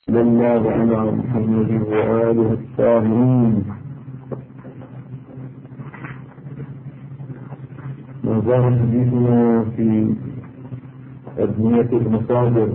صلى الله على محمد وآله الطاهرين. ما زال حديثنا في أبنية المصادر،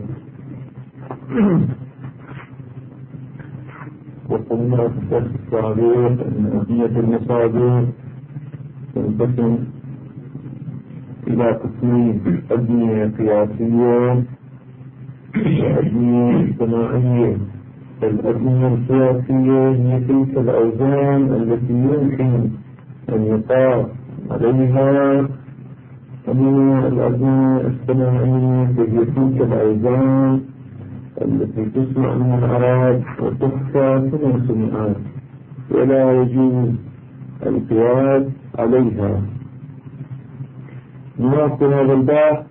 وقلنا في الدرس السابق أن أبنية المصادر تنقسم إلى قسمين: أبنية قياسية وأبنية اجتماعية. الأبنية القياسية هي تلك الأوزان التي يمكن أن يقاس عليها، أما الأبنية الاجتماعية هي تلك الأوزان التي تسمع من العرب وتحفى كما سمعت ولا يجوز القياس عليها. نواصل هذا البحث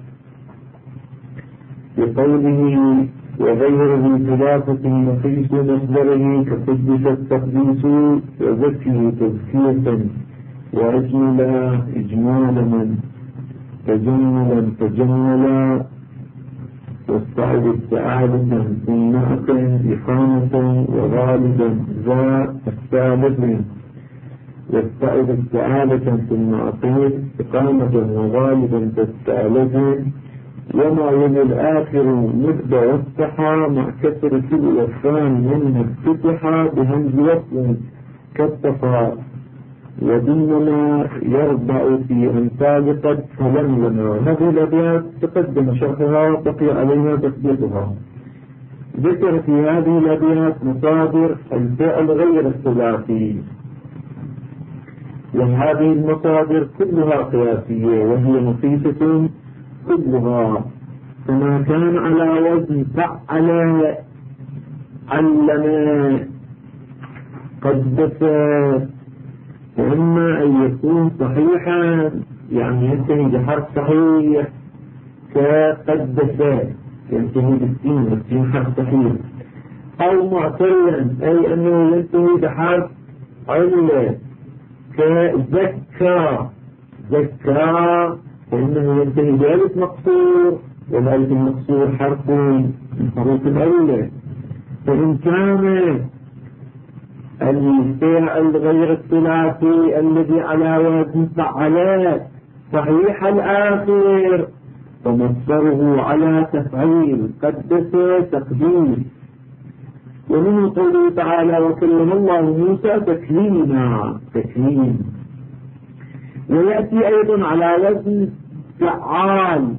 بقوله: وغيره خلافة نقيس مصدره كقدس التقديس وزكي تزكية وأجمل إجمالا تجملا تجملا واستعد استعادة ثم إقامة وغالبا ذا الثالث واستعد استعادة ثم إقامة وغالبا تستعلث وما يلي الآخر مد وافتحا مع كسر كل والثاني منه افتتحا بهمز وصل كالتقى ودينما يربع في أمثال قد فلملنا. هذه الأبيات تقدم شرحها وبقي عليها تثبيتها. ذكر في هذه الأبيات مصادر الفعل غير الثلاثي، وهذه المصادر كلها قياسية وهي نقيسة كلها، فما كان على وزن فعل علم قدس، وإما أن يكون صحيحا يعني ينتهي بحرف صحيح كقدس ينتهي بالسين والسين حرف صحيح، أو معتلا أي أنه ينتهي بحرف علة كزكى زكى فإنه ينتهي بألف مقصور، والألف المقصور حرف من حروف العلة. فإن كان الفعل غير الثلاثي الذي على وزن فعل صحيح الآخر فمصدره على تفعيل قدس تقديس. ومن قوله تعالى: وكلم الله موسى تكليما تكليم. ويأتي أيضا على وزن فعال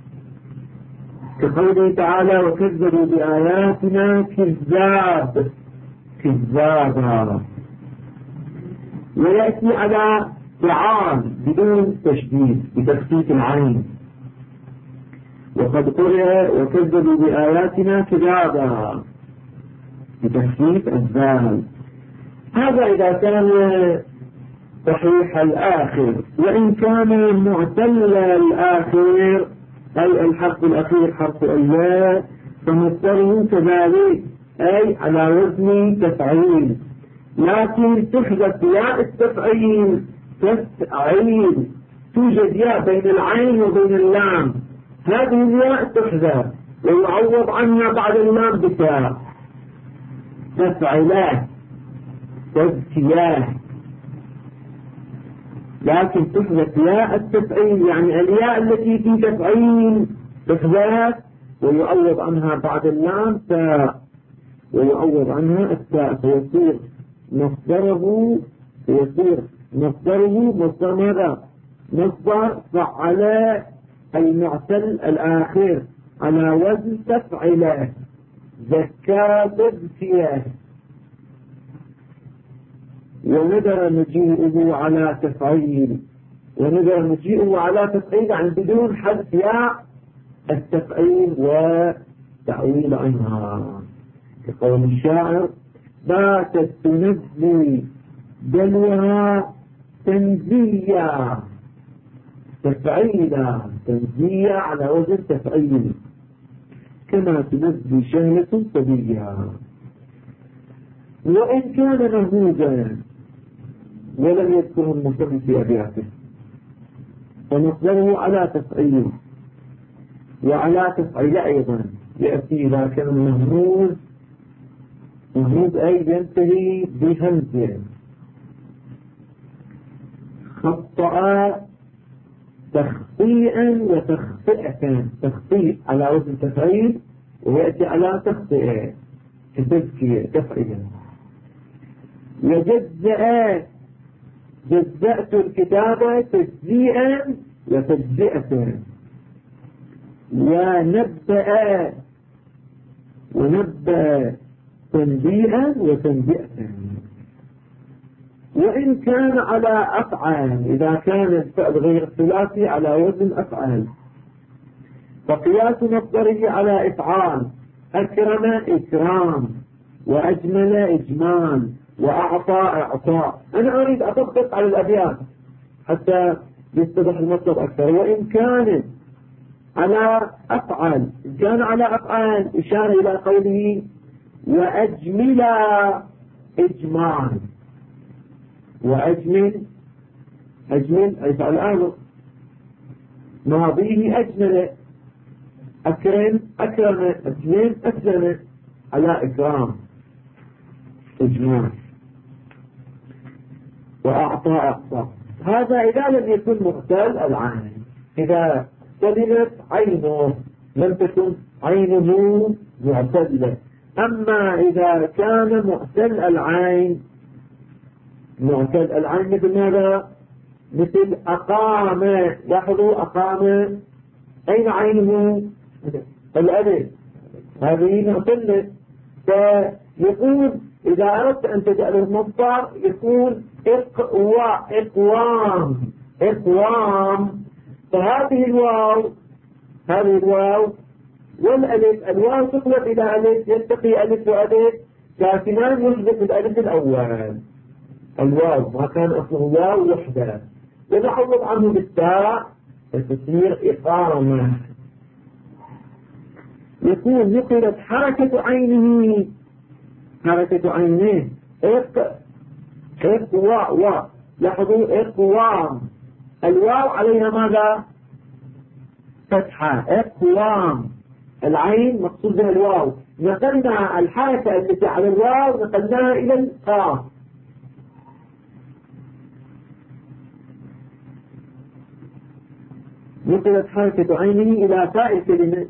كقوله تعالى: وكذبوا بآياتنا كذاب كذابا. ويأتي على فعال بدون تشديد بتخفيف العين، وقد قرئ وكذبوا بآياتنا كذابا بتخفيف الذال. هذا إذا كان صحيح الآخر. وإن كان معتل الآخر أي الحرف الأخير حرف الله فمصدره كذلك أي على وزن تفعيل، لكن تحدث ياء التفعيل تفعيل، توجد ياء بين العين وبين اللام، هذه الياء تحدث ويعوض عنها بعد اللام بتاء تفعيلات تزكيات، لكن تحدث ياء التفعيل يعني الياء التي في تفعيل تحدث ويعوض عنها بعد اللام تاء ويعوض عنها التاء، فيصير مصدره مصدر ماذا؟ مصدر فعل المعتل الآخر على وزن تفعله زكاة تزكية. وندر مجيئه على تفعيل، وندر مجيئه على تفعيل عن بدون حذف ياء التفعيل وتعويل عنها، كقول الشاعر: باتت تنزي دلوها تنزيا تفعيلا تنزيا على وزن تفعيل كما تنزي شهلة صبيا. وإن كان مهموزا ولم يذكره المصنف في أبياته فمصدره على تفعيل وعلى تفعيل أيضا يأتي إذا كان مهموز مفروض أي ينتهي بهمزة. خطأ تخطيئا وتخطئة، تخطيء على وزن تفعيل ويأتي على تخطئة كتذكية تفعيلا. وجزأ، جزأت الكتابة تجزيئا وتجزئة. ونبأ، ونبأ تنبيئا وتنبئة. وإن كان على أفعال، إذا كان الفعل غير الثلاثي على وزن أفعال، فقياس مصدره على إفعال. أكرم إكرام، وأجمل إجمال، وأعطى إعطاء. أنا أريد أطبق على الأبيات حتى يتضح المطلب أكثر. وإن كان على أفعال، كان على أفعال إشارة إلى قوله وأجمل إجمال. وأجمل، أجمل أي فعل آمر، ماضيه أجمل. أكرم أكرم، أجمل أكرم، على إكرام إجمال، وأعطى أعطى. هذا إذا لم يكن مختل العين، إذا سلمت عينه لم تكن عينه معتدلة. أما إذا كان معتل العين، معتل العين مثل ماذا؟ مثل أقام. لاحظوا أقام أين عينه؟ الألف، هذه معتلة. فيقول إذا أردت أن تجعله مصدر يكون إقوام، إقوام. فهذه الواو، هذه الواو والألف، الواو تقلب إلى ألف، يلتقي ألف وألف ساكنان يحدث الألف الأول. الواو ما كان أصله واو وحدة، ونعوض عنه بالتاء فتصير إقامة. يكون نقلت حركة عينه، حركة عينه إقواء. لاحظوا إقوام، الواو عليها ماذا؟ فتحة. إقوام، العين مقصود بها الواو. نقلنا الحركة التي على الواو نقلناها إلى القاف. نقلت حركة عينه إلى تاء الكلمة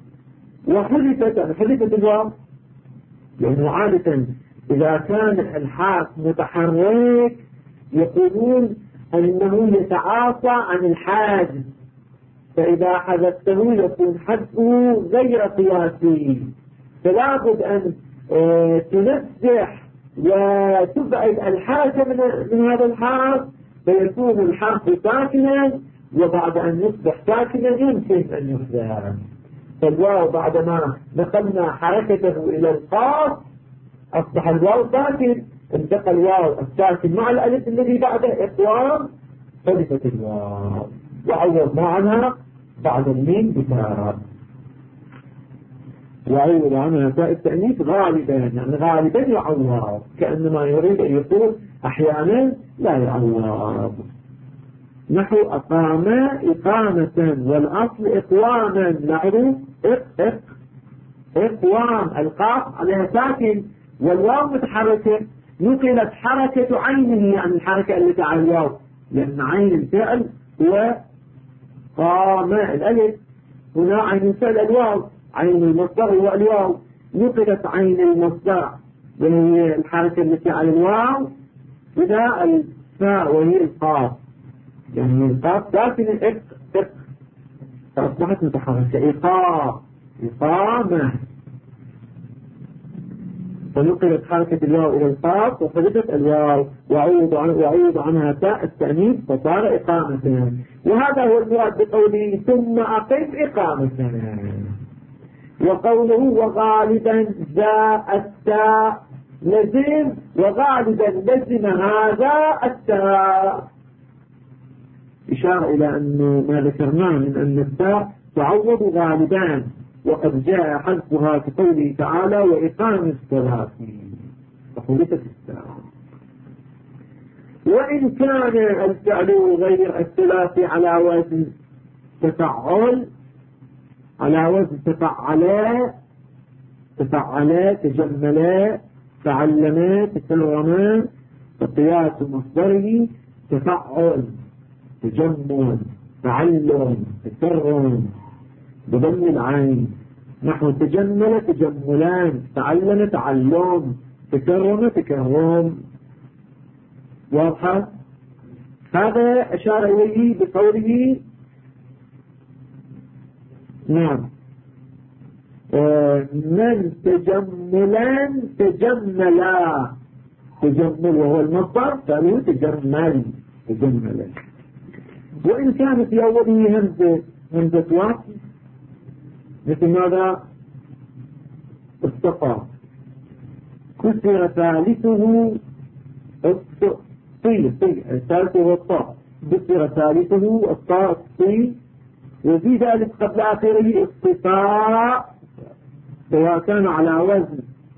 وحذفت الواو، لأنه عادة إذا كان الحرف متحرك يقولون أنه يتعاطى عن الحاجز، فإذا حذفته يكون حذفه غير قياسي. فلا بد أن تنزح وتبعد الحاجة من هذا الحرف، فيكون الحرف ساكنا، وبعد أن يصبح ساكنا يمكن أن يحذف. فالواو بعدما نقلنا حركته إلى القاف أصبح الواو ساكن، انتقل الواو الساكن مع الألف الذي بعده إقوام، حذفت الواو وعوضنا عنها بعد الميم بتاء. وعوض عنها تاء التأنيث غالبا، يعني غالبا يعوض، كأنما يريد أن يقول أحيانا لا يعوض. نحو أقام إقامة، والأصل إقواما. لاحظوا إقوام، القاف عليها ساكن والواو متحركة، نقلت حركة عينه، يعني الحركة التي على الواو، لأن عين الفعل هو قام الألف، هنا عين الفعل الواو، عين المصدر هو الواو. نقلت عين المصدر وهي الحركة التي على الواو إلى الفاء وهي القاف، يعني القاف ساكن فأصبحت متحركة إقامة. ونقلت حركة الواو إلى القاف وحدثت الواو وعوض عنها تاء التأنيث فصار إقامة. وهذا هو المراد بقوله ثم أقم إقامة. وقوله وغالبا ذا التاء لزم، وغالبا لزم هذا التاء، إشارة إلى أن ما ذكرناه من أن التاء تعوض غالبان، وقد جاء حذفها في قوله تعالى وإقام الصلاة فحذفت التاء. وإن كان الفعل غير الثلاثي على وزن تفعل، على وزن تفعل، تجمل، تعلمت تكرمت فقياس مصدره تفعل تجمل تعلم تكرم بضم العين نحو تجمل تجملان تعلم تعلم تكرم تكرم. واضحة؟ هذا أشار إليه بقوله نعم من تجملان تجملا تجمل وهو المصدر فعله تجمل تجملا. وإن كانت في أوله همزة وصل مثل ماذا استقى كسر ثالثه الثالث هو الطاء كسر ثالثه الطاء الطي وفي ذلك قبل آخره اصطفاء سواء كان على وزن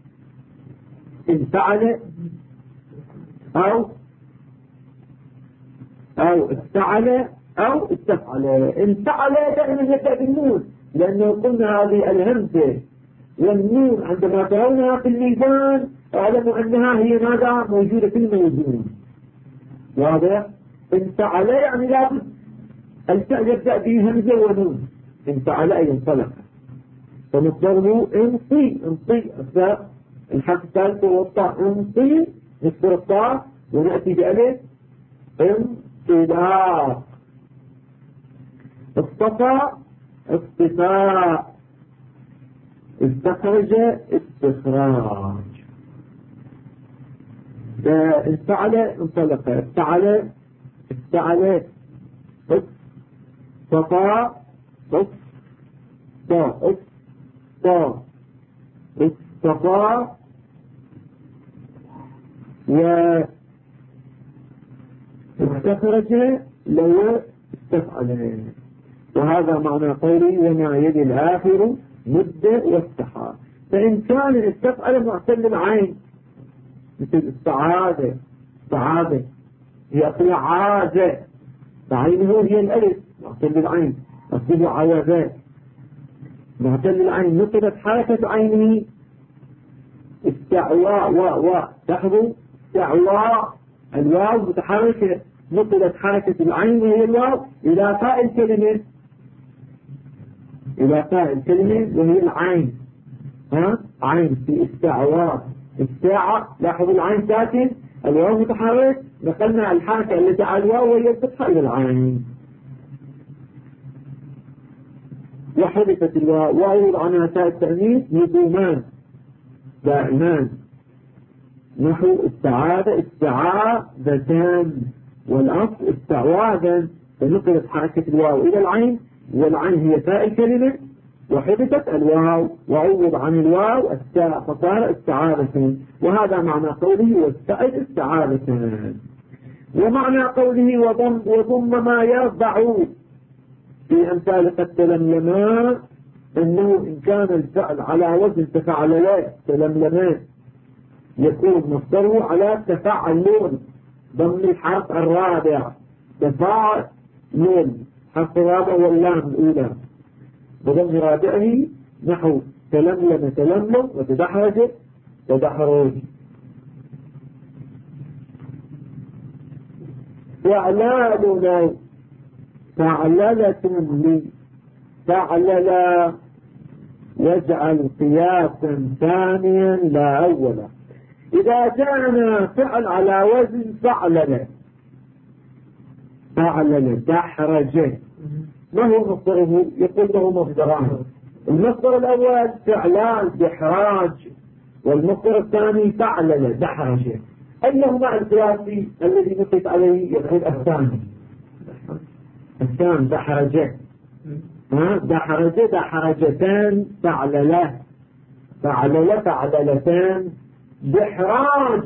انفعل أو استعل أو استفعل. انفعل دائما يبدأ بالنون لأنه قلنا هذه الهمزة والنون عندما ترونها في الميزان اعلموا أنها هي ماذا موجودة في الموزون. واضح؟ انفعل يعني لابد الفعل يبدأ بهمزة ونون. انفعل أي انطلق فمصدره انطي الحرف الثالث هو الطاء انطي نكسر الطاء ونأتي بألف انطلاق. اصطفى اصطفاء استخرج استخراج. انفعل انطلق استعل استعل اصطفى اصطفى واستخرج لو استفعل. وهذا معنى قولي وما يلي الآخر مد واستحى. فإن كان استفعل معتل العين مثل السعادة هي أصلها عازة فعينه هي الألف معتل العين أصله عوازات معتل العين نقلت حركة عينه استعواء تحظوا استعواء الواو متحركة نقلت حركة العين وهي الواو إلى فاء الكلمة وهي العين. عين في استعواء الساعة لاحظوا العين ساكن الواو متحرك نقلنا الحركة التي على الواو وهي الفتحة إلى العين. وحدثت الواو وعوض عنها تاء التأنيث يدومان دائمان نحو استعاذتان والأصل استعواذا فنقلت حركة الواو إلى العين والعين هي تاء الكلمة وحدثت الواو وعوض عن الواو التاء فصار استعاذة. وهذا معنى قوله واستعد استعاذة. ومعنى قوله وضم ما يرضع في أمثال قد تلملما أنه إن كان الفعل على وزن تفعللا تلملما يكون مصدره على تفعلون ضم الحرف الرابع تفعلون حرف الرابع واللام الأولى بضم رابعه نحو تلملم وتدحرج تدحرج. وعلالنا فعللة لي فعلل واجعل قياسا ثانيا لا أولا. إذا جاءنا فعل على وزن فعلل دحرج ما هو مصدره؟ يقول له مصدران. المصدر الأول فعلان دحراج والمصدر الثاني فعلل دحرج. أيهما القياسي الذي نقف عليه؟ يقول الثاني دحرج دحرجتان فعللتان دحراج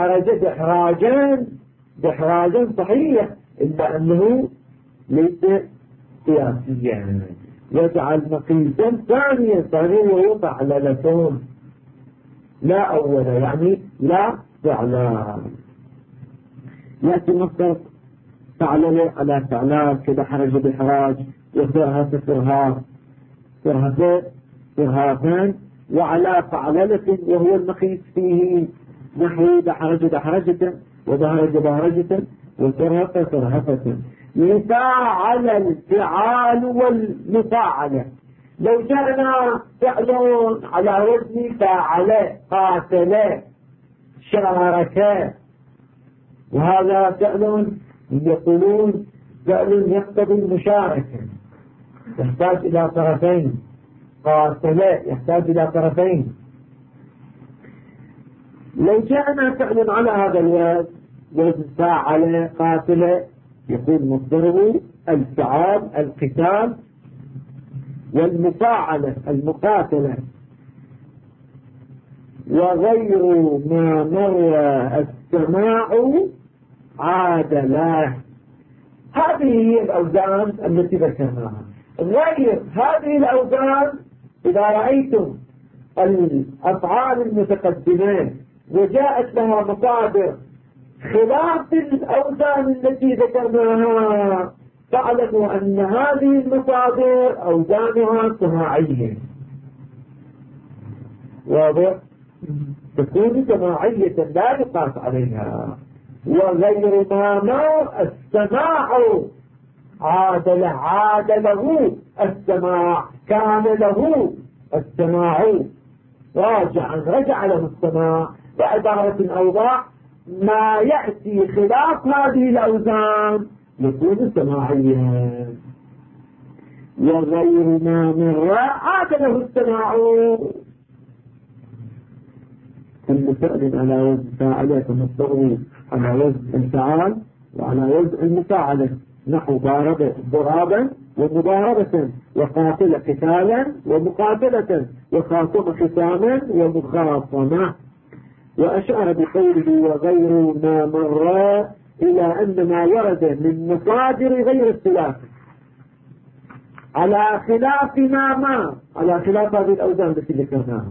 دحراجان صحيح إلا أنه ليس قياسيا. يجعل مقيسا ثانيا وهو فعللتان لا أول يعني لا فعلان. يأتي مصدر فعلل على فعلان كدحرج دحراج وفرها فرهان وعلى فعللة وهو المخيس فيه نحو دحرج دحرجة ودهرج دهرجة وسرهف سرهفة. يفاعل الفعال والمفاعلة. لو جاءنا فعل على وزن فاعل قاتل شارك، وهذا فعل يقولون فعل يقتضي المشاركة، يحتاج إلى طرفين. قاتل يحتاج إلى طرفين. لو جاءنا فعل على هذا الوزن فاعل قاتل، يكون مصدره الفعال القتال، والمفاعلة المقاتلة. وغير ما مر السماع عادله. هذه هي الأوزان التي ذكرناها. غير هذه الأوزان إذا رأيتم الأفعال المتقدمة وجاءت لها مصادر خلاف الأوزان التي ذكرناها، فاعلموا أن هذه المصادر أوزانها سماعية. واضح؟ تكون سماعية لا يقاس عليها. وغير ما السماع عاد له السماع، كان له السماع رجع له السماع. بعبارة أوضح، ما يأتي خلاف هذه الأوزان يكون سماعيا. وغير ما مر عاد له السماع. كل فعل على وزن فاعل كمصدره على وزن الفعال وعلى وزن المفاعلة، نحو ضارب ضرابا ومضاربة، وقاتل قتالا ومقاتلة، وخاصم خصاما ومخاصمة. وأشار بقوله وغير ما مر إلى أن ما ورد من مصادر غير الثلاث على خلاف ما على خلاف هذه الأوزان التي ذكرناها،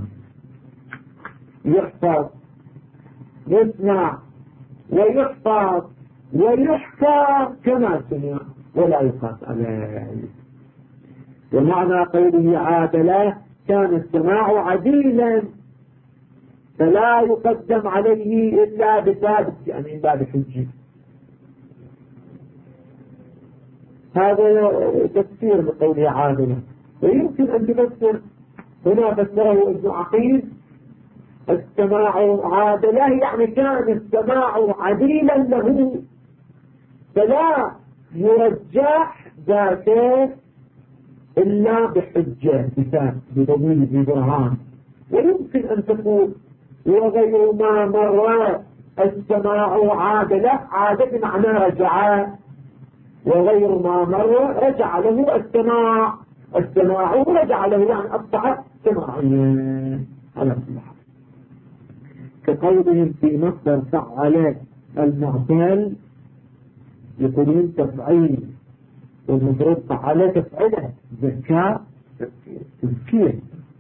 يحفظ يسمع ويحفظ ويحفظ كما سمع ولا يقاس عليه. ومعنى قوله عادله كان السماع عديلا فلا يقدم عليه إلا بثابت، يعني من باب حجة. هذا تفسير بقوله عادله. ويمكن أن تفسر هنا فسره ابن عقيل السماع عادله، يعني كان السماع عديلا له فلا يرجح ذاته إلا بحجة بدليل ببرهان. ويمكن أن تقول وغير ما مر السماع عادله، عاد بمعنى رجع، وغير ما مر رجع له السماع رجع له، يعني أصبح سماعيا على الصلاح. كقولهم في مصدر فعل المعتل، يقولون تفعيل، والمفروض فعل تفعله ذكاء تذكير.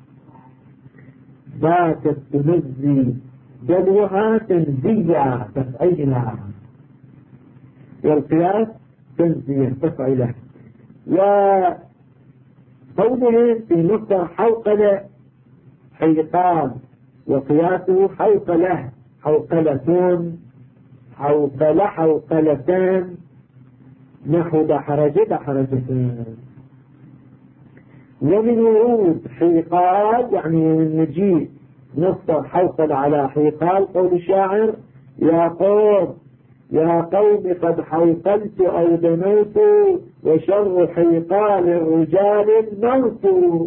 باتت تنزي دلوها تنزية تفعيلها، والقياس تنزية تفعيلها. وقولهم في مصدر حوقل حيطان، وقياسه حوقله حوقلتون حوقلتان، نحو دحرجتان. ومن ورود حيقال يعني من نجيء مصدر حوقل على حيقال قول الشاعر يا قوم قد حوقلت أو دنوت وشر حيقال الرجال الموت.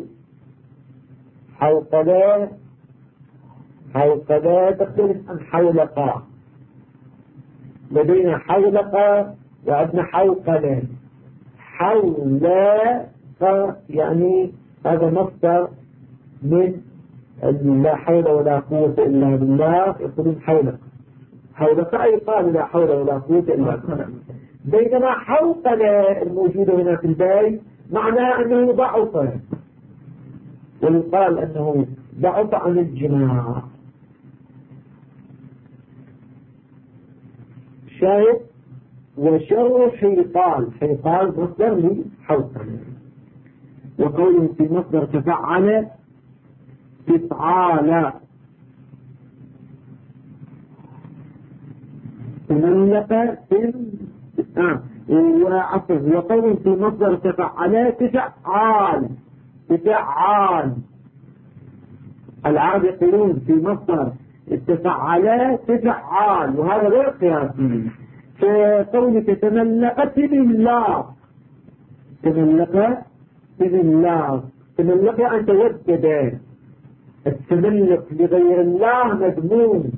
حوقلة تختلف عن حولقة. لدينا حولقة وعندنا حوقلة. حولقة يعني هذا مصدر من لا حول ولا قوة إلا بالله، يقولون حولقة أي قال لا حول ولا قوة إلا بالله. بينما حوقلة الموجودة هنا في البيت معناها أنه ضعف، ويقال أنه ضعف عن الجماع. شاهد وشر حيقال مصدر لحوقلة. وقوله في مصدر تفعل تفعال، تملق وقول في مصدر تفعل تفعال العرب يقولون في مصدر تفعل تفعال، وهذا غير قياسي. فقولك تملقت بالله، تملق أن توجد. التملق لغير الله مذموم.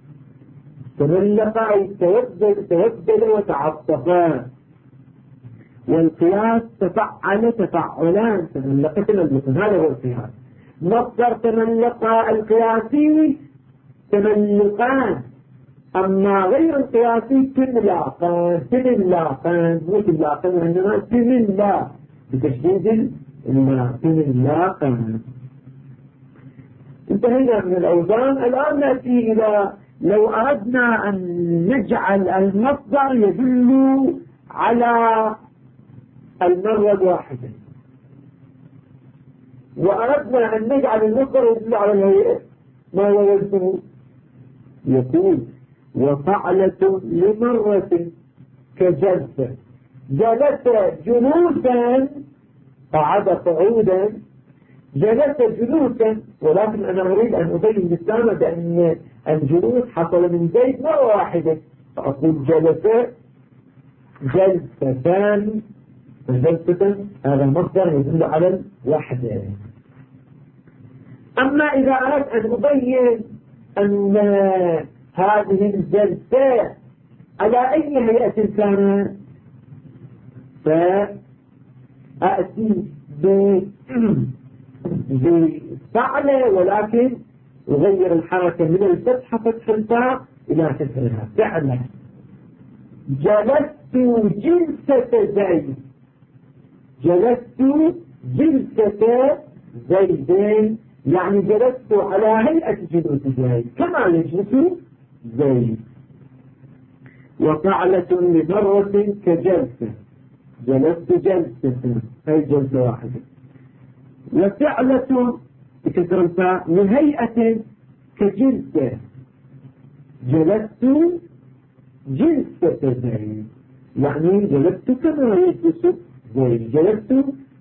تملق أي توجد وتعطف. والقياس تفعل تفعلان، تملق تملق، هذا هو القياس. مصدر تملق القياسي تملقان، أما غير القياسي تملاقان مو تملاقان وإنما تملا بتشديد تملاقان. انتهينا من الأوزان. الآن نأتي إلى لو أردنا أن نجعل المصدر يدل على المرة الواحدة، وأردنا أن نجعل المصدر يدل على الهيئة، ما هو وزنه؟ يقول وفعلة لمرة كجلسة، جلس جلوسا قعد قعودا، جلس جلوسا. ولكن أنا أريد أن أبين بالسامة بأن الجلوس حصل من زيد مرة واحدة، فأقول جلس جلستان، جلسة هذا المصدر يدل على الوحدة. أما إذا أردت أن أبين أن هذه الجلسة على أي هيئة كانت، فأتي بفعل، ولكن أغير الحركة من الفتحة فتح الفاء إلى كسرها. فعلا جلست جلسة زيد، جلست جلسة زيدين، يعني جلست على هيئة جلوس زيد كما يجلس زيد. وفعلة لمرة كجلسة، جلست جلسة هي جلسة واحدة. وفعلة بكسر الفاء لهيئة كجلسة، جلست جلسة زيد، يعني جلست كما يجلس زيد، جلست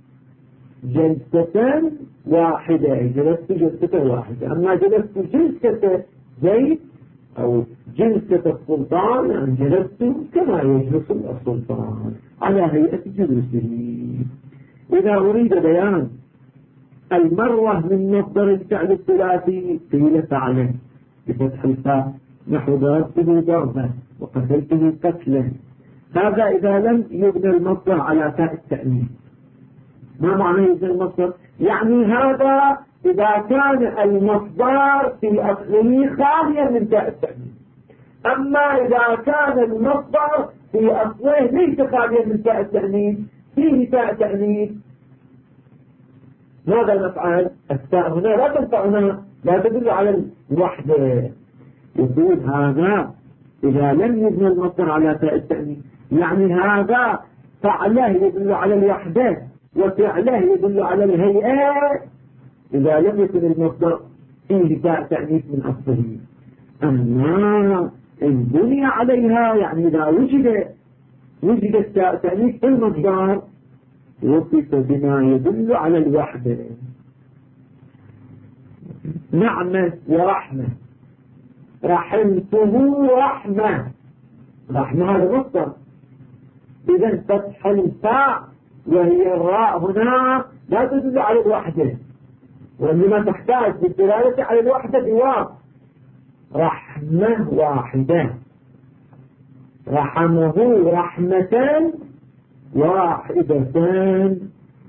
جلسة واحدة، جلست جلسة واحدة. أما جلست جلسة زيد أو جلسة السلطان، يعني جلست كما يجلس السلطان على هيئة جلوسه. إذا أريد بيان المروة من مصدر الفعل الثلاثي قيل فعله بفتح الفاء، نحو ضربته ضربا وقتلته قتلا. هذا إذا لم يبنى المصدر على تاء التأنيث. ما معنى يبنى المصدر؟ يعني هذا إذا كان المصدر في أصله خاليا من تاء التأنيث. أما إذا كان المصدر في أصله ليس خاليا من تاء التأنيث، فيه تاء تأنيث، ماذا نفعل؟ التاء هنا لا تنفعنا، لا تدل على الوحدة. يقول هذا إذا لم يبنى المصدر على تاء التأنيث، يعني هذا فعله يدل على الوحدة وفعله يدل على الهيئة إذا لم يكن المصدر فيه تاء تأنيث من أصله. أما إن بني عليها، يعني إذا وجد التاء تأنيث في المصدر وصف بما يدل على الوحدة. نعمة ورحمة، رحمته رحمة، رحمة هذا مصدر. إذا فتح الفاء وهي الراء هنا لا تدل على الوحدة، وإنما تحتاج بالدلالة على الوحدة بواو. رحمة واحدة، رحمه رحمة واحدة.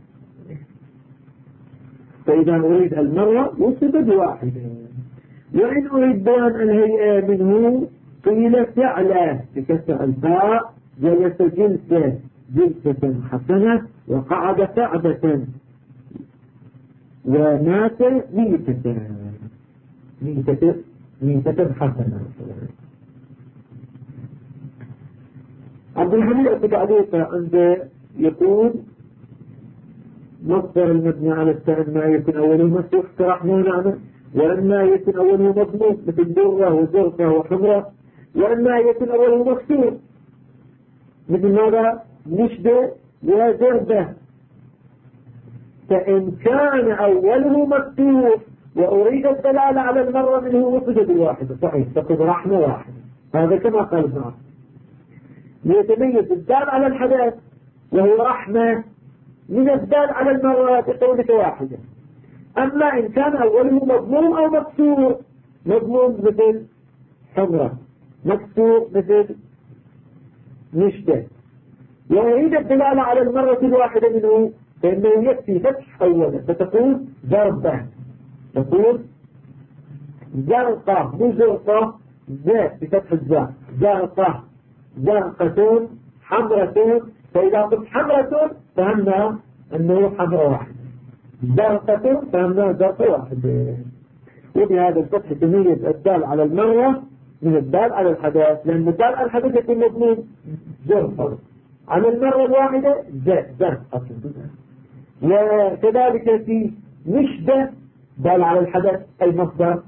فإذا أريد المرة وصف بواحدة، وإن أريد بيان الهيئة منه قيل فعله بكسر الفاء، جلس جلسة جلسة حسنة، وقعد قعدة، ومات ميتة حسنة. عبد الحميد التعليق عنده يقول مصدر المبني على السهم ما يكون أوله مفتوح كرحمة ونعمة، ولما يكون أوله مضموم مثل درة وزرقة وحمرة، وإما يكون أوله مكسور مثل ماذا؟ نشبه وزربة. فإن كان أوله مكسور وأريد الدلالة على المرة منه وصفة واحدة صحيح تكون رحمة واحدة. هذا كما قال ابن عاصم يتميز الدال على الحدث وهو رحمة من الدال على المرة بقولة واحدة. أما إن كان أوله مضموم أو مكسور، مضموم مثل حمرة، مكسور مثل نشبه، وأريد الدلالة على المرة الواحدة منه فإنه يكفي فتح أولا فتقول ضربة، تقول زرقة مو زرقة زاء بفتح الزاء زرقة زرقة حمرة. فإذا قلت حمرة فهمنا أنه حمرة واحدة، زرقة فهمنا زرقة واحدة. وبهذا الفتح تميز الدال على المرة من الدال على الحدث، لأن الدال على الحدث يكون مضمون زرقة، على المرة الواحدة زاء زرقة. وكذلك في نشبه دال على الحدث أي مصدر،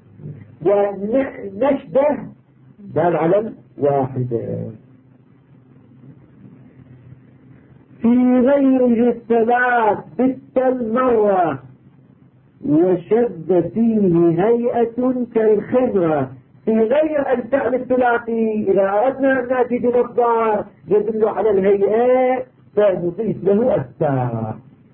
ونشبه دال على الواحدة. في غيره الثلاث بالمرة وشد فيه هيئة كالخمرة. في غير الفعل الثلاثي إذا أردنا أن نأتي بمصدر يدل على الهيئة فنضيف له التاء.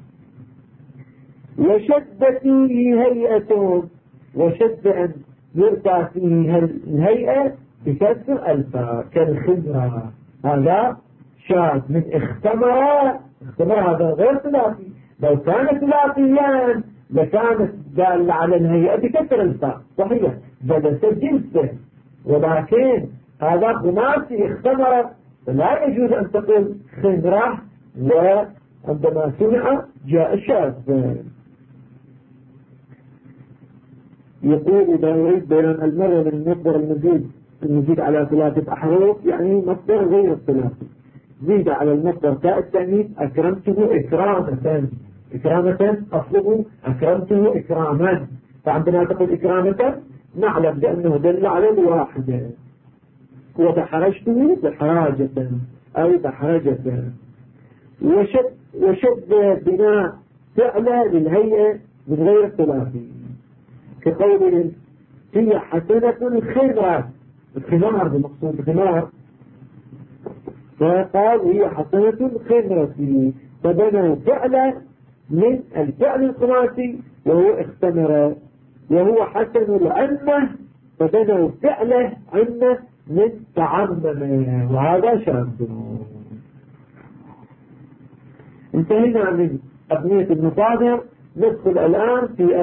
وشد فيه هيئة، وشد أن يرفع فيه الهيئة بكسر الفاء كالخمرة. هذا شاذ من اختمر. اختمر هذا غير ثلاثي، لو كان ثلاثيا لكانت دالة على الهيئة بكسر الفاء صحيح جلس جنسه، ولكن هذا خماسي اختمر فلا يجوز أن تقول خمرة، وعندما سمع جاء الشاذ. يقول إذا أريد بيان المرة من المصدر المزيد على ثلاثة أحرف يعني مصدر غير الثلاثي، زيد على المصدر تاء التأنيث أكرمته إكرامة. إكرامة أصله أكرمته إكراما، فعندما تقول إكرامة نعلم بأنه دل على الواحدة. ودحرجته دحراجة أو دحرجة. وشد بناء فعل للهيئة من غير الثلاثي كقول هي حسنة الخمرة، الخمار بمقصود الخمار، فقال هي حسنة الخمرة فبنوا فعلا من الفعل الخماسي وهو اختمر، وهو حسن العنة فبنوا فعله عنة من تعمم، وهذا شاذ. انتهينا من أبنية المصادر. ندخل الآن في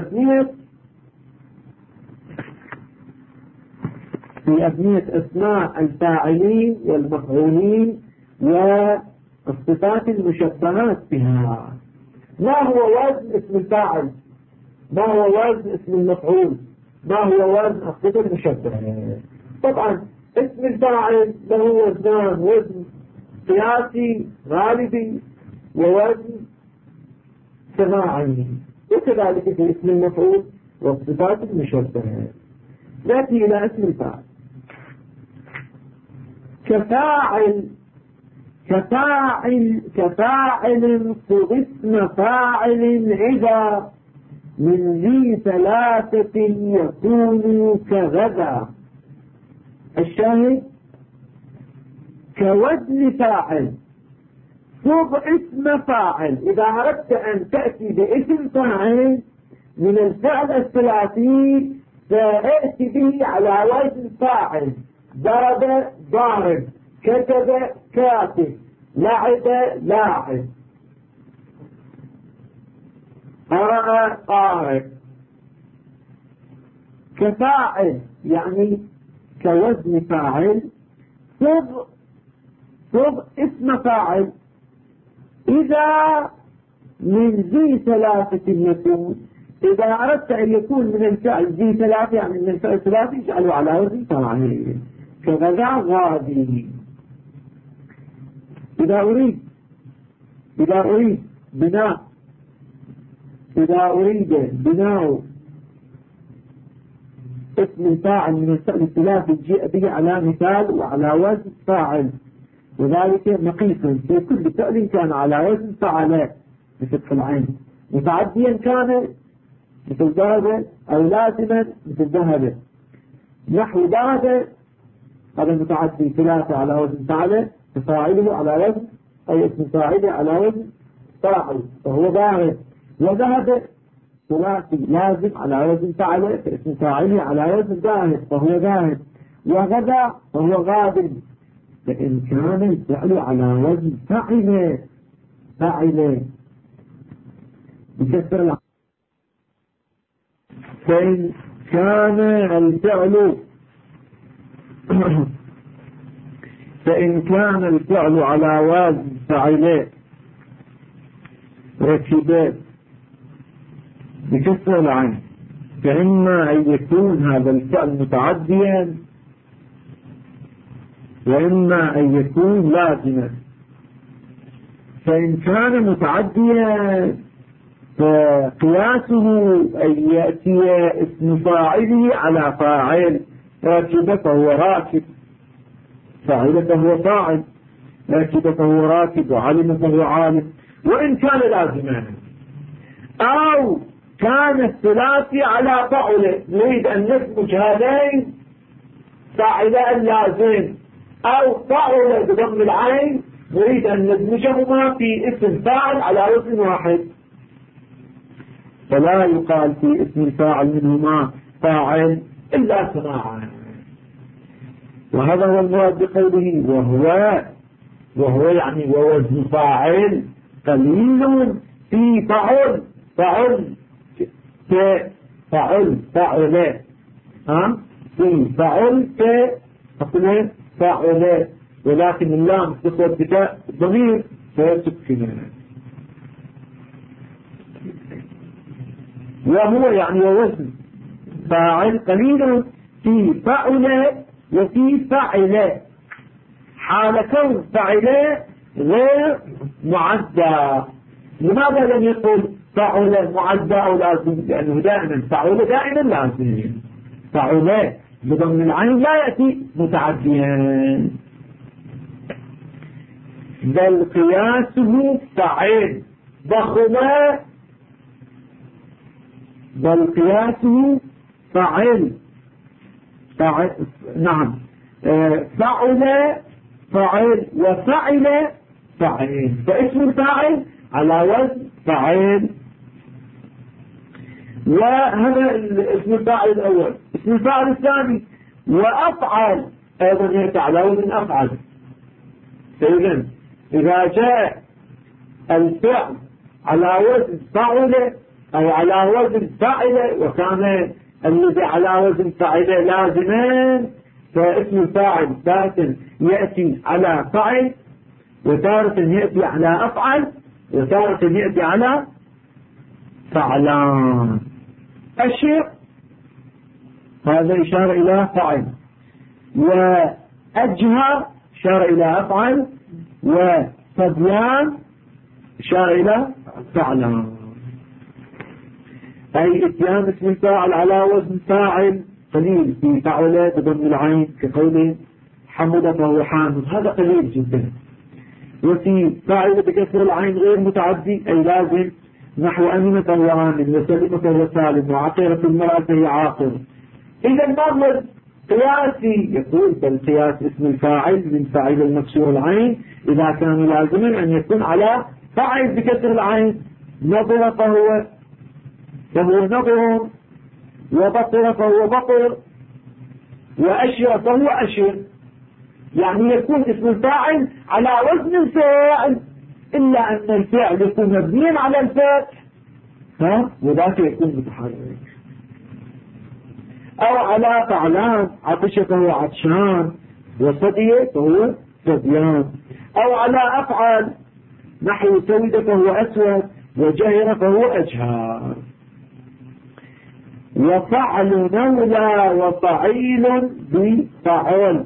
أبنية أسماء الفاعلين والمفعولين والصفات المشبهات بها. ما هو وزن اسم الفاعل؟ ما هو وزن اسم المفعول؟ ما هو وزن الصفة المشبهة؟ طبعا اسم الفاعل له وزنان، وزن قياسي غالبي ووزن سماعي، وكذلك في اسم المفعول والصفات المشبهة. نأتي إلى اسم الفاعل. كفاعل صغ اسم فاعل إذا من ذي ثلاثة يكون كغدا. الشاهد كوزن فاعل صغ اسم فاعل. إذا أردت أن تأتي باسم فاعل من الفعل الثلاثي فأتي به على وزن فاعل. ضرب ضارب، كتب كاتب، لعب لاعب، قرأ قارئ. كفاعل يعني كوزن فاعل صغ اسم فاعل إذا من ذي ثلاثة يكون. إذا أردت أن يكون من الفعل ذي ثلاثة يعني من الفعل ثلاثة اجعله على وزن فاعل كغدا غادي. إذا أريد بناء اسم الفاعل من الفعل الثلاثي جاء به على مثال وعلى وزن فاعل، وذلك مقيسا في كل فعل كان على وزن فعل بفتح العين، متعديا كان مثل ذهب أو لازما مثل ذهب، نحو ذهب هذا متعدي ثلاثة على وزن فعل، فاعله على وزن أي اسم فاعله على وزن فاعل فهو ذاهب، وذهب ثلاثي لازم على وزن فعل فاسم فاعله على وزن ذاهب فهو ذاهب، وغدا فهو غادب. فإن كان الفعل على وزن فعل بكسر فإن كان الفعل على وزن فعل ركبات بكسر العين، فإما أن يكون هذا الفعل متعديا وإما أن يكون لازما. فإن كان متعديا فقياسه أن يأتي اسم فاعله على فاعل، راكب فهو راكب، فاعل فهو فاعل، راكب فهو راكب، وعلم فهو عالم. وإن كان لازما أو كان الثلاثي على فعل، نريد أن نثبت هذين فاعلان لازم أو فعل بضم العين، نريد أن ندمجهما في اسم فاعل على وزن واحد، فلا يقال في اسم الفاعل منهما فاعل إلا سماعا. وهذا هو المراد بقوله وهو يعني ووزن فاعل قليل في فعل في فعل ولكن اللام تصل بتاء ضمير فيسكن، وهو يعني ووزن فاعل قليل في فعل وفي فعل، حال كون فعل غير معدى. لماذا لم يقل فعل معدى أو لازم؟ لأنه دائما فعل دائما لازم، فعل بضم العين لا يأتي متعديا، بل قياسه فعل ضخما، بل قياسه فعل نعم فعل وفعل فعل، فاسم الفاعل على وزن فعل. وهذا اسم الفاعل الأول. اسم الفاعل الثاني وأفعل أيضا يأتي على وزن أفعل. فإذن إذا جاء الفعل على وزن فعل أو على وزن فعل وكان الذي على وزن فعل لازما، فاسم الفاعل تارة يأتي على فعل وتارة يأتي على أفعل وتارة يأتي على فعلان. أشر هذا إشارة إلى فعل، وأجهر إشارة إلى أفعل، وصبيان إشارة إلى فعلان. أي اتيان اسم الفاعل على وزن فاعل قليل في فعل بضم العين كقوله حمد فهو حامد، هذا قليل جدا. وفي فاعل بكسر العين غير متعدي أي لازم، نحو أمن فهو آمن، وسلم فهو سالم، وعقيرة المرأة هي عاقر. إذا المرض قياسي يقول بل قياس اسم الفاعل من فاعل المكسور العين إذا كان لازما أن يكون على فاعل بكسر العين. نظر فهو نظر، وبطر فهو بطر، وأشر فهو أشر، يعني يكون اسم الفاعل على وزن الفاعل، إلا أن الفعل يكون مبنيا على الفتح وذاك يكون متحرك، أو على فعلان عطش فهو عطشان، وصدي فهو صديان، أو على أفعل نحو سود فهو أسود، وجهر فهو أجهر. وفعل نولى وفعيل بفعل،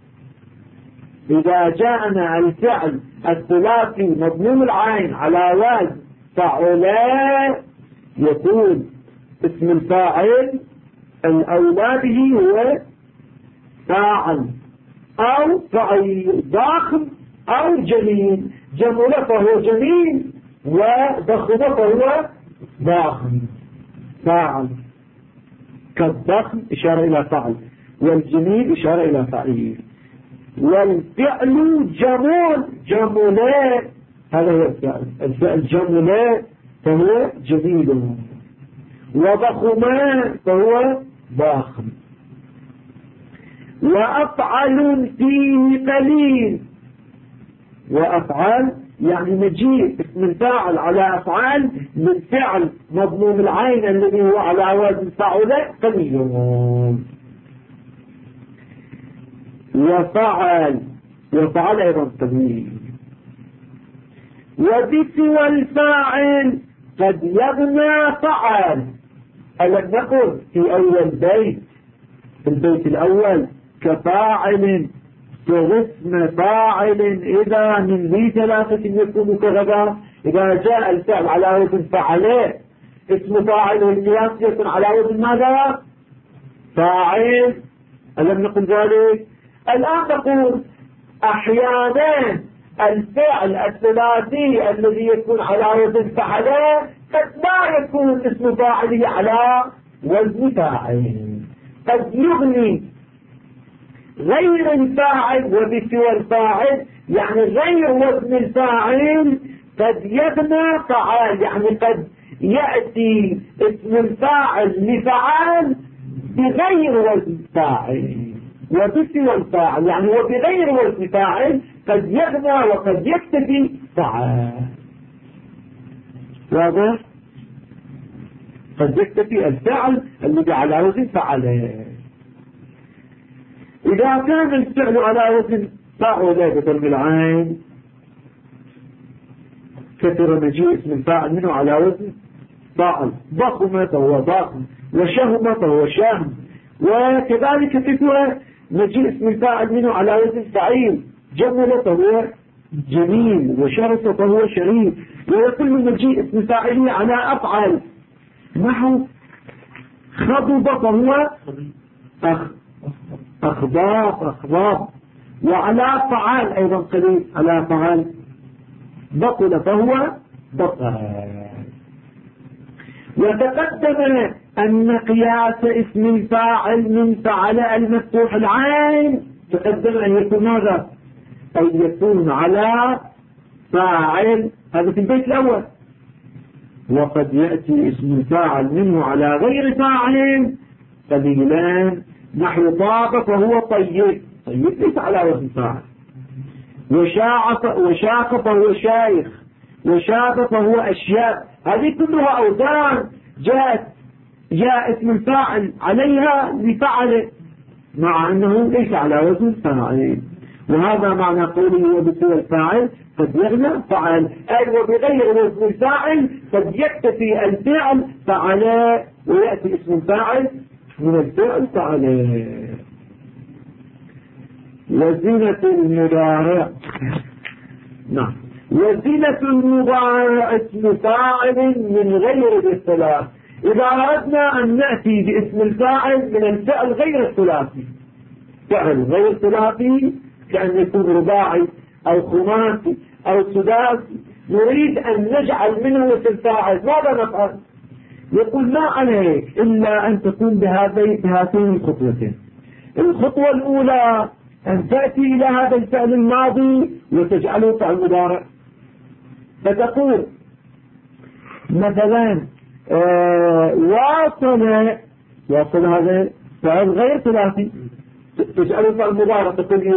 إذا جاءنا الفعل الثلاثي مضموم العين على وزن فعلا يكون اسم الفاعل الأولى به هو فاعل أو فعيل، ضخم أو جميل. جمل فهو جميل، وضخم فهو ضخم فاعل. كالضخم إشارة إلى فعل، والجميل إشارة إلى فعيل. والفعل جملان، هذا هو الفعل جملان فهو جميل، وضخمان فهو ضخم. وأفعل فيه قليل، وأفعال يعني مجيء اسم الفاعل على أفعال من فعل مضموم العين الذي هو على وزن فعل قليل. وفعل أيضا قليل. وبسوى الفاعل قد يغنى فعل. ألم نقل في أول بيت، في البيت الأول كفاعل كاسم فاعل إذا من ذي ثلاثة يكون كغدا. إذا جاء الفعل على وزن فعل، اسم فاعل والقياس يكون على وزن ماذا؟ فاعل. ألم نقل ذلك؟ الآن نقول أحيانا الفعل الثلاثي الذي يكون على وزن فعل قد لا يكون اسم فاعله على وزن فاعل، قد يغني غير الفاعل. وبسوى الفاعل يعني غير وزن الفاعل قد يغنى فعال، يعني قد يأتي اسم الفاعل لفعال بغير وزن فاعل. وبسوى الفاعل يعني وبغير وزن فاعل قد يغنى وقد يكتفي فعال. واضح؟ قد يكتفي الفعل الذي على وزن فعل. إذا كان الفعل على وزن فاعل بضرب العين كثر مجيء اسم الفاعل منه على وزن فاعل. ضخم فهو ضخم، وشهم فهو شهم. وكذلك كثر مجيء اسم الفاعل منه على وزن فعيل. جمل فهو جميل، وشرف فهو شريف. ويكل مجيء اسم فاعله على أفعل، نحو خضب فهو أخباب. وعلى فعال أيضا قليل، على فعال. بطل فهو بطل. وتقدم أن قياس اسم الفاعل من فعل المفتوح العين تقدم أن يكون ماذا؟ أن يكون على فاعل، هذا في البيت الأول. وقد يأتي اسم الفاعل منه على غير فاعل قليلان، نحو طاب فهو طيب ليس على وزن فاعل. وشاق فهو شايخ، وشاب فهو أشياء. هذه كلها أوزان جاء اسم الفاعل عليها لفعل، مع أنه ليس على وزن فاعل. وهذا معنى قوله وبسوى الفاعل قد يغنى فعل، أي وبغير وزن الفاعل قد يكتفي الفعل فعل، ويأتي اسم الفاعل من الفعل فعل. وزنة المضارع، نعم، وزنة المضارع اسم فاعل من غير الاختلاف. إذا أردنا أن نأتي باسم الفاعل من الفعل غير الثلاثي، فعل غير ثلاثي كأن يكون رباعي أو خماسي أو سداسي، نريد أن نجعل منه اسم الفاعل، ماذا نفعل؟ يقول ما عليك إلا أن تكون بهاتين الخطوتين. الخطوة الأولى أن تأتي إلى هذا الفعل الماضي وتجعله فعل مضارع، فتقول مثلا واصل هذا فعل غير ثلاثي، تجعله فعل مضارع، تقول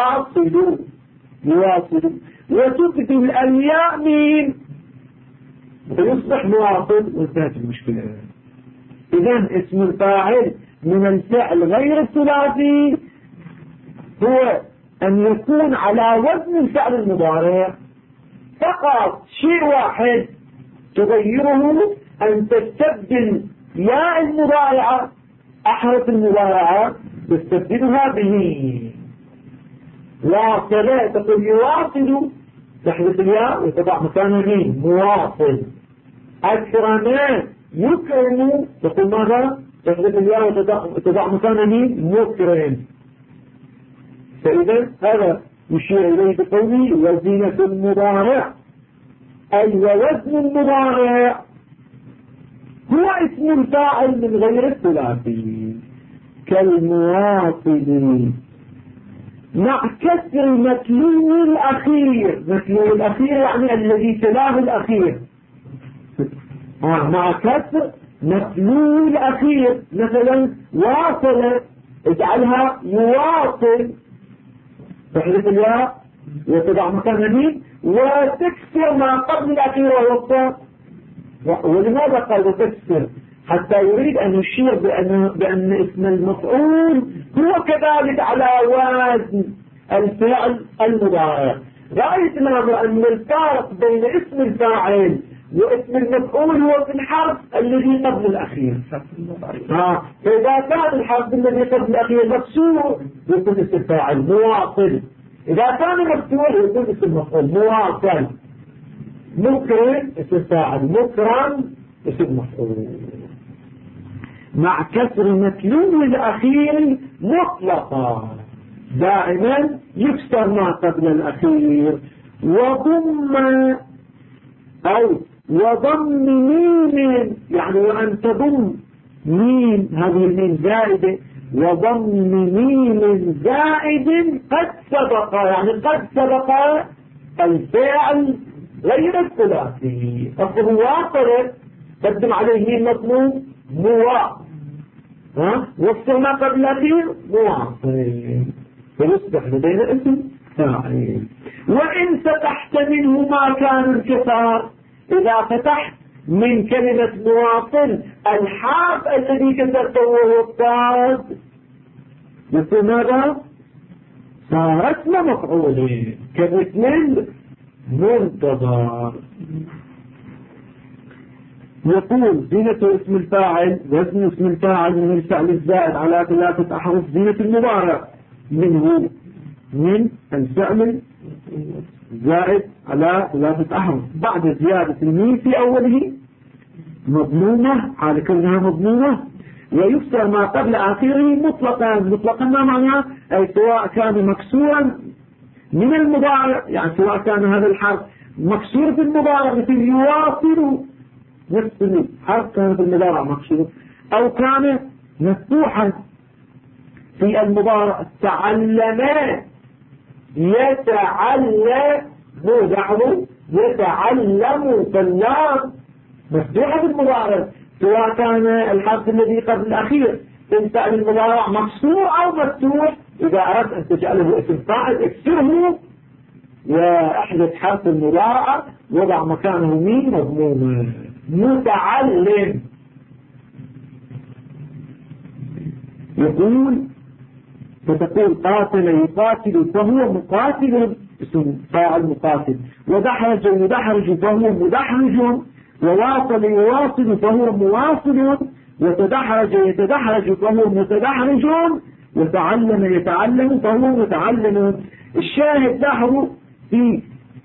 يواصل وتبدل الياء مين فيصبح مواصل وانتهت المشكلة. إذن اسم الفاعل من الفعل غير الثلاثي هو أن يكون على وزن الفعل المضارع فقط. شيء واحد تغيره، أن تستبدل ياء المضارعة، أحرف المضارعة تستبدلها به. واصل تقول يواصل، تحذف الياء وتضع مكانه مين مواصل. أكرم يكرم تقول ماذا تحذف الياء وتضع مكانه مكرم. فإذا هذا يشير إليه بقوله وزنة المضارع، أي ووزن المضارع هو اسم الفاعل من غير الثلاثي كالمواطن مع كسر متلو الأخير. متلو الأخير يعني الذي تلاه الأخير. مع كسر متلو الأخير، مثلا واصل اجعلها يواصل، تحذف الياء وتضع مكانها مين وتكسر ما قبل الأخير والوسط. ولماذا قال وتكسر؟ حتى يريد أن يشير بأن اسم المفعول هو كذلك على وزن الفعل المضارع. رأيت ماذا أن الفارق بين اسم الفاعل واسم المفعول هو في الحرف الذي قبل الأخير. فإذا كان الحرف الذي قبل الأخير مكسور يكون اسم الفاعل مواصل، إذا كان مفتوح يكون اسم المفعول مواصل. مكرم اسم الفاعل، مكرم اسم مفعول مع كسر متلو الأخير مطلقا. دائما يكسر ما قبل الأخير. وضم أو وضم ميم، يعني وأن تضم ميم، هذه الميم زائدة، وضم ميم زائد قد سبق، يعني قد سبق الفعل غير الثلاثي. أصله واصل قدم عليه ميم مضموم موا، وصل ما قبل الأخير مواصل، فيصبح لدينا اسم فاعل. وإن فتحت منه ما كان انكسار، إذا فتحت من كلمة مواصل الحرف الذي كسرته وهو الضاد، مثل ماذا؟ صار اسم مفعول كمثل منتظر. يقول زينة اسم الفاعل، وزن اسم الفاعل من الفعل الزائد على 3 أحرف زينة المضارع منه من الفعل زائد على 3 أحرف بعد زيادة الميم في أوله مضمومة، على كونها مضمومة، ويكسر ما قبل آخره مطلقا. مطلقا ما معناه؟ أي سواء كان مكسورا من المضارع، يعني سواء كان هذا الحرف مكسور في المضارع مثل يواصل، نفس الحرف كان في المضارع مكسور، أو كان مفتوحا في المضارع. تعلم يتعلم، لاحظوا يتعلم، فاللام مفتوحة في المضارع سواء كان الحرف الذي قبل الأخير في فعل المضارع مكسور أو مفتوح. إذا أردت أن تجعله اسم فاعل اكسره واحدث حرف المضارع وضع مكانه ميم مضمومة. متعلم. يقول فتقول قاتل يقاتل فهو مقاتل اسم فاعل مقاتل، ودحرج يدحرج فهو مدحرج، وواصل يواصل فهو مواصل، وتدحرج يتدحرج فهو متدحرج، وتعلم يتعلم فهو متعلم. الشاهد لاحظوا في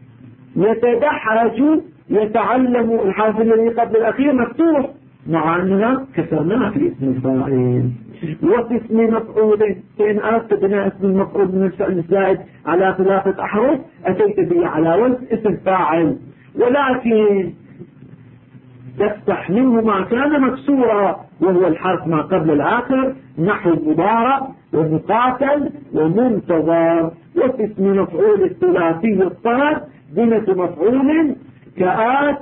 يتدحرج يتعلم الحرف الذي قبل الأخير مفتوح مع أننا كسرناها في اسم الفاعل. وفي اسم مفعول فإن أردت بناء اسم المفعول من الفعل الزائد على 3 أحرف أتيت به على وزن اسم فاعل، ولكن تفتح منه ما كان مكسورا وهو الحرف ما قبل الآخر نحو المضارع ومقاتل ومنتظر. وفي اسم مفعول الثلاثي الطرد زينة مفعول كآت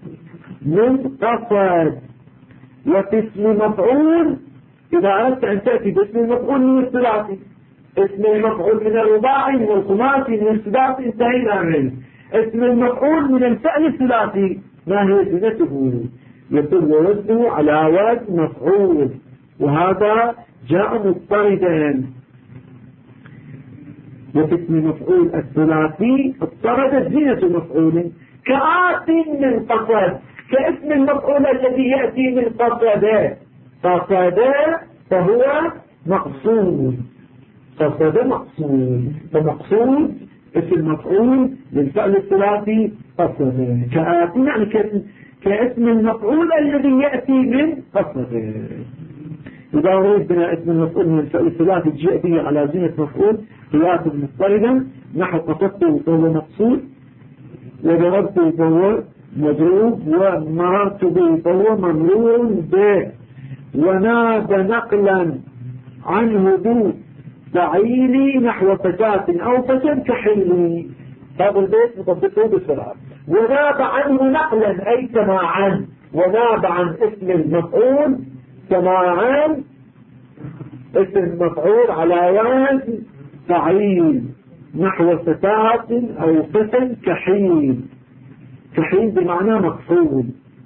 منقصد. وفي اسم مفعول إذا أردت أن تأتي باسم المفعول من الثلاثي، اسم المفعول من الرباعي من الخماسي من السداسي انتهينا منه. اسم المفعول من الفعل الثلاثي ما هي زينته؟ يكون وزنه على وزن مفعول، وهذا جاء مضطردا. وفي اسم مفعول الثلاثي اضطردت زينة مفعول كآت من قصد، كاسم المفعول الذي يأتي من قصد. قصد فهو مقصود، قصد مقصود، فمقصود اسم مفعول للفعل الثلاثي قصد. كآت يعني كاسم المفعول الذي يأتي من قصد. إذا أريد بناء اسم المفعول من الفعل الثلاثي جاء به على زينة مفعول قياسا مضطردا نحو قصدته فهو مقصود، وضربته فهو مضروب، ومررت به فهو ممرور به، وناب نقلا عنه ذو فعيلي نحو فتاة أو فتى كحيلي. هذا البيت مطبقه بسرعة. وناب عنه نقلا أي سماعا، وناب عن اسم المفعول سماعا اسم المفعول على وزن فعيل نحو فتاة أو فتى كحيل. كحيل بمعنى مفعول.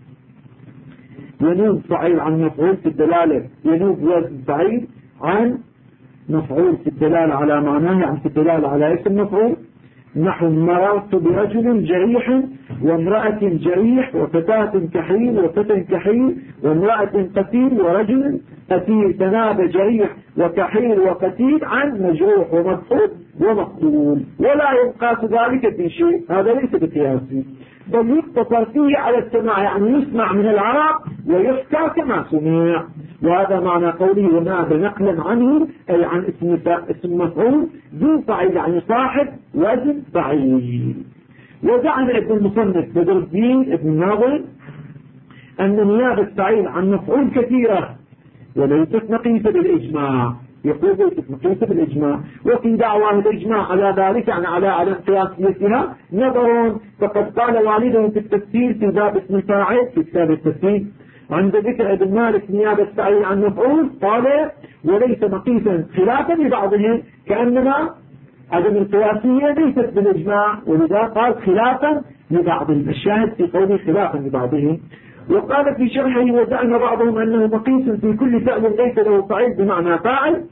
ينوب فعيل عن مفعول في الدلالة، ينوب وزن فعيل عن مفعول في الدلالة على معناه، يعني في الدلالة على اسم مفعول. نحو مررت برجل جريح وامرأة جريح وفتاة كحيل وفتى كحيل وامرأة قتيل ورجل قتيل. تناب جريح وكحيل وقتيل عن مجروح ومفعول ومقتول، ولا ينقاس ذلك في شيء. هذا ليس بقياسي، بل يقتصر فيه على السماع، يعني يسمع من العرب ويحكى كما سمع. وهذا معنى قوله وناب نقلا عنه أي عن اسم مفعول ذو فعيل، يعني صاحب وزن فعيل. وزعم ابن المصنف بدر الدين ابن الناظر أن نيابة فعيل عن مفعول كثيرة وليست مقيسة بالإجماع. يقول ليست مقيسة بالإجماع، وفي دعوى الإجماع على ذلك يعني على قياسيتها نظر. فقد قال والده في التفسير في باب اسم الفاعل في كتاب التفسير عند ذكر ابن مالك نيابة فعيل عن مفعول قال وليس مقيسا خلافا لبعضهم، كأنما عدم القياسية ليست بالإجماع، ولذا قال خلافا لبعضهم. الشاهد في قوله خلافا لبعضهم. وقال في شرحه وزعم بعضهم أنه مقيس في كل فعل ليس له فعيل بمعنى فاعل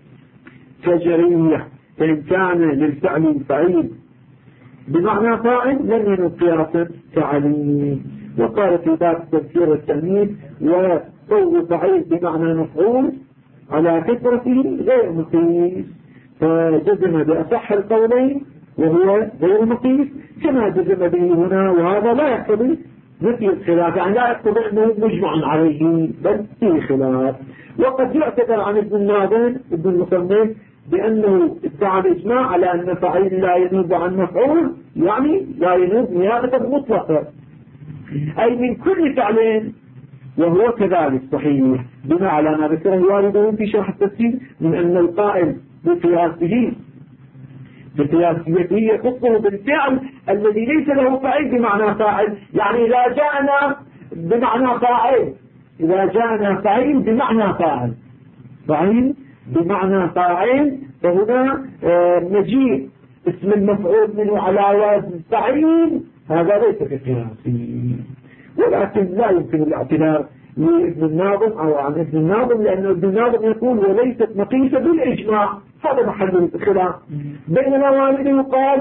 كجريح، فإن كان للفعل فعيل بمعنى فاعل لم ينب قياسا كعليم. وقال في باب التذكير والتأنيث وقول فعيل بمعنى مفعول على كثرته غير مقيس، فجزم بأصح القولين وهو غير مقيس كما جزم به هنا. وهذا لا يقتضي نفي الخلاف، يعني لا يقتضي أنه مجمع عليه بل فيه خلاف. وقد يعتبر عن ابن الناظر ابن المصنف بأنه ادعى الإجماع على أن فعيل لا ينوب عن مفعول، يعني لا ينوب نيابة مطلقة أي من كل فعل، وهو كذلك صحيح بما على ما ذكره والده في شرح التفسير من أن القائل بقياسيته يخصه بالفعل الذي ليس له فاعل بمعنى فاعل. يعني إذا جاءنا بمعنى فاعل، إذا جاءنا فاعل بمعنى فاعل، فاعل بمعنى فاعل، فهنا مجيء اسم المفعول منه على وزن فاعل، هذا ليس بقياسي. ولكن لا يمكن الاعتبار لابن الناظم أو عن ابن الناظم، لأن ابن الناظم يقول وليست مقيسة بالإجماع، هذا محل الخلاف. بينما والده يقال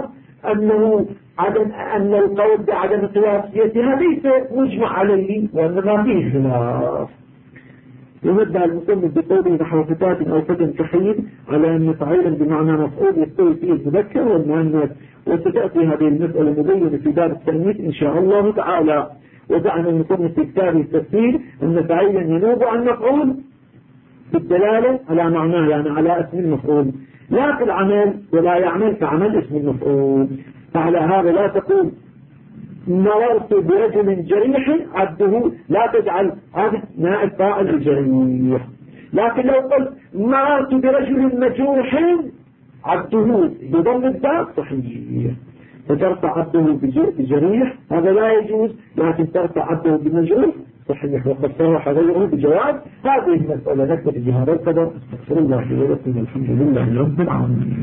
أن القول بعدم قياسيتها ليس مجمع عليه وإنما فيه خلاف. يمدها المصنف بقوله نحو فتاة أو فتى كحيل على أن فعيلا بمعنى مفعول يستوي فيه المذكر والمؤنث، وستأتي هذه المسألة مبينة في باب التأنيث إن شاء الله تعالى. وزعم المصنف في كتابه التفسير أن فعيلا ينوب عن مفعول في الدلالة على معناه، يعني على اسم المفعول، لا في العمل ولا يعمل كعمل اسم المفعول. فعلى هذا لا تقول مررت برجل جريح عبده، لا تجعل هذا نائب فاعل الجريح. لكن لو قلت مررت برجل مجروح عبده بضم الدال صحيح، فترفع عبده بجريح هذا لا يجوز، لكن ترفع عبده بمجروح صحيح. وقد صرح غيره بجواب هذه المسألة. نكتب بهذا القدر. استغفر الله ولكم، الحمد لله رب العالمين.